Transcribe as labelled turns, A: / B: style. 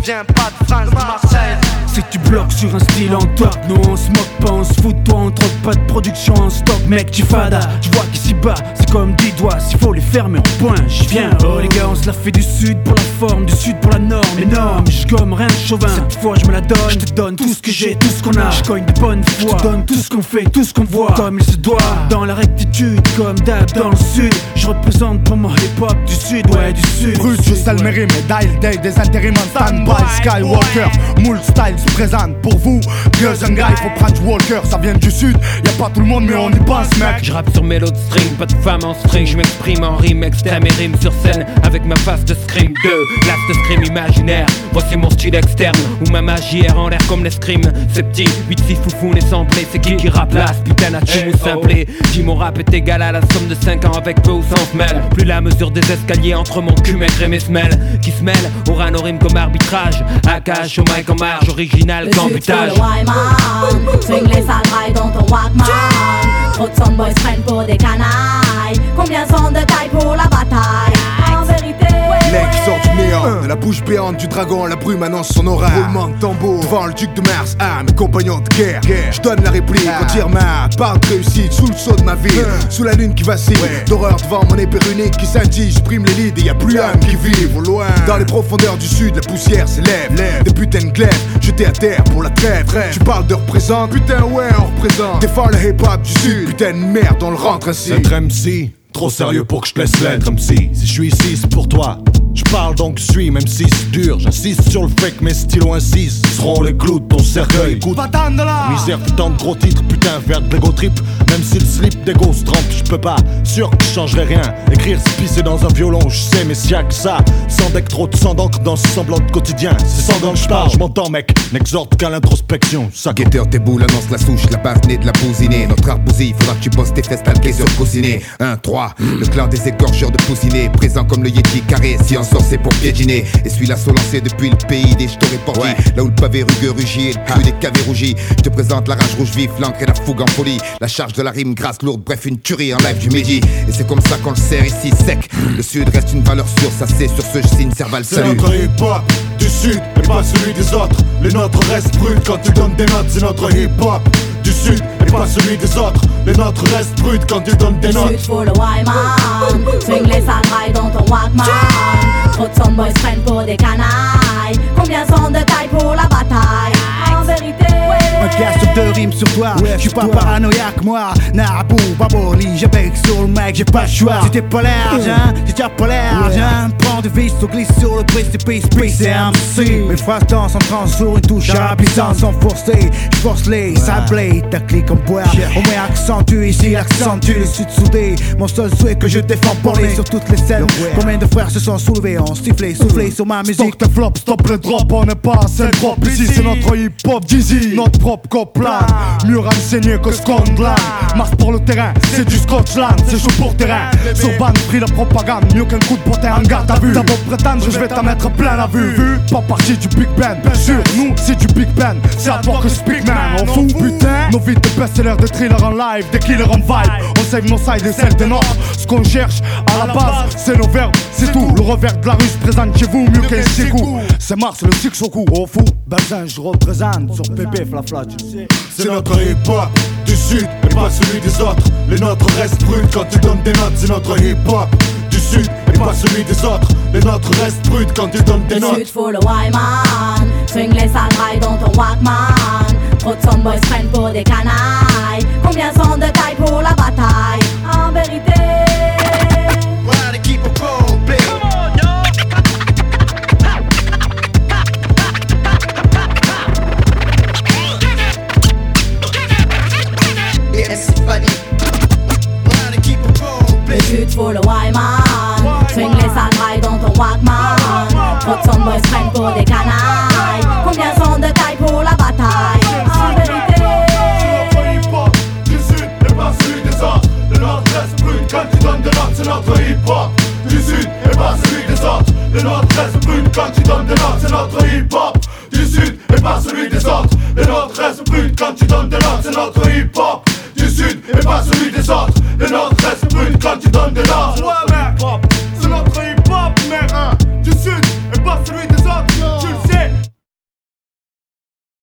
A: viens pas de France, de Marseille.
B: Si tu bloques sur un style en top, nous on se moque pas, on se fout de toi, on troque pas de production en stock. Mec tu fada, tu vois qu'ici bas c'est comme 10 doigts, s'il faut les fermer on point, j'y viens. Oh les gars on se la fait du sud pour la forme, du sud pour la norme. Énorme, j'gomme rien de chauvin, cette fois je me la donne. Je te donne tout ce que j'ai, tout ce qu'on a, j'cogne de bonne foi. Je te donne tout ce qu'on fait, tout ce qu'on voit, comme il se doit. Dans la rectitude, comme d'hab dans le sud. Je représente pour moi hip-hop du sud, ouais du sud.
C: Brut, je sais le mérite, médaille day, des intérims en stand-by. Skywalker, moule style se présente pour vous. Girls and guys, faut prendre Walker, ça vient du sud. Y'a pas tout le monde mais on y pense mec.
D: Je rappe sur mélode string, pas de femme en string. Je m'exprime en rime, extrême et rime sur scène avec ma face de scream 2, last scream imaginaire. Voici mon style externe, où ma magie est en l'air comme l'escrime. C'est petit, 8-6 foufou n'est semblé. C'est qui rappe là, ce putain à chim ou simplé. Si mon rap est égal à la somme de 5 ans avec peu ou sans semelle. Plus la mesure des escaliers entre mon cul maigre et mes semelles. Qui se mêlent, aura nos rimes comme arbitrage. AKH au mic en marge, original qu'ambutage.
E: Swing les sales rails dans ton Walkman. Trop de soundboys prennent pour des canailles. Combien sont de taille pour la bataille? En vérité
C: Mec sort du néant, de la bouche béante du dragon, la brume annonce son aura. Roulement de tambour, devant le duc de Mars, mes compagnons de guerre. Je donne la réplique, retire ma part de réussite sous le saut de ma ville. Sous la lune qui vacille, d'horreur devant mon épée runique qui scintille. J'prime les leads et y'a plus âme qui vivent au loin. Dans les profondeurs du sud, la poussière s'élève. Des putains de glaives, jetés à terre pour la trêve. Tu parles de représente, putain ouais on représente. Défends le hip-hop du sud, putain de merde on le rentre ainsi.
F: Être MC, trop sérieux pour que je te laisse l'être MC. Si je suis ici c'est pour toi, je parle donc je suis, même si c'est dur. J'insiste sur le fait que mes stylos insistent. Ils seront les clous de ton cercueil. Écoute, misère putain de gros titres, putain faire de l'ego trip. Même si le slip d'ego se trempe, je peux pas, sûr que je changerai rien. Écrire c'est pisser dans un violon, je sais mais s'il y a que ça. Sans deck trop de sang d'encre dans ce semblant de quotidien. C'est sans dents que je parle, je m'entends mec, n'exhorte qu'à l'introspection. Ça
G: guetteur tes boules annonce la souche, la base née de la bousinée. Notre art bousille, faudra que tu bosses tes fesses talquées sur cousiné. 1, 3, le clan des égorgeurs de pousiné. Présent comme le Yeti carré, si on sort c'est pour piétiner. Et suis l'assaut lancé depuis le pays des jetons réportis. Là où le pavé rugueux rugit et le cul des cavés rougis. Je te présente la rage rouge vif, l'encre et la fougue en folie. La charge de la rime grasse, lourde, bref une tuerie en live du midi. Et c'est comme ça qu'on le sert ici sec. Le sud reste une valeur sûre, ça c'est sur ce je signe Serval
F: c'est
G: salut.
F: notre hip-hop du sud et pas celui des autres. Les nôtres restent bruts quand tu donnes des notes. C'est notre hip-hop du sud et pas celui des autres. Les nôtres restent bruts quand tu donnes des notes.
E: Du sud faut le Wyman. Swing les sales rails dans ton Walkman. Trop de soundboys prennent pour des canailles. Combien sont de taille pour la bataille? En vérité
B: Un casque de rimes sur toi, j'suis pas paranoïaque moi. Nabou, baboli, j'abec sur le mec, j'ai pas le choix. Si t'es pas large, hein, si t'as pas large, hein. Prends du vis, on glisse sur le précipice, c'est MC. Mes phrases dansent en trans sur une touche à la puissance sans forcer. J'force les sablés, ta clique en boire. On met accentue ici, accentue le sud soudé. Mon seul souhait que je défends parler sur toutes les scènes. Combien de frères se sont soulevés, ont sifflé, soufflé sur ma musique.
C: Stop le flop, stop le drop, on n'est pas assez drop. Ici c'est notre hip-hop, Jeezy, notre propre coplan. Mieux renseigné que Scotland. Marche pour le terrain, c'est du Scotland, c'est chaud pour terrain. Sur bande, pris la propagande, mieux qu'un coup de potin en garde à vue. T'as beau prétendre, je vais t'en mettre plein la vue. Pas parti du Big Ben, bien sûr, nous c'est du Big Ben. C'est à toi que je speak man, on fout putain. Nos vies de best-sellers, des thrillers en live, des killers en vibe. On save nos sides et celles des nôtres. Ce qu'on cherche à la base, c'est nos verbes, c'est tout. Le revers de la rue se présente chez vous, mieux qu'un Sikou. C'est Mars, le Sixoku, au fou. Bazin, je représente sur pépé, flafla, tu sais.
F: C'est notre hip-hop du sud et pas celui des autres. Les nôtres restent bruts quand tu donnes des notes. C'est notre hip-hop du sud et pas celui des autres. Les nôtres restent bruts quand tu donnes des notes.
E: Du sud faut le Wyman. Swing les sales rails dans ton Walkman. Trop de soundboys prennent pour des canailles. Combien sont de taille pour la bataille? En vérité
A: keep it cold, baby.
E: Le sud faut le Wyman. Swing les sales rails dans ton Walkman. Trop de soundboys prennent pour des canailles. Combien sont de taille pour la bataille? En vérité
F: Du sud et pas celui des autres. Le nôtre reste brut quand tu donnes des notes. C'est notre hip-hop du sud et pas celui des autres. Le nôtre reste brut quand tu donnes des notes. C'est notre hip-hop du sud et pas celui des autres. Le nôtre reste brut quand tu donnes des notes. C'est notre hip-hop du sud et pas celui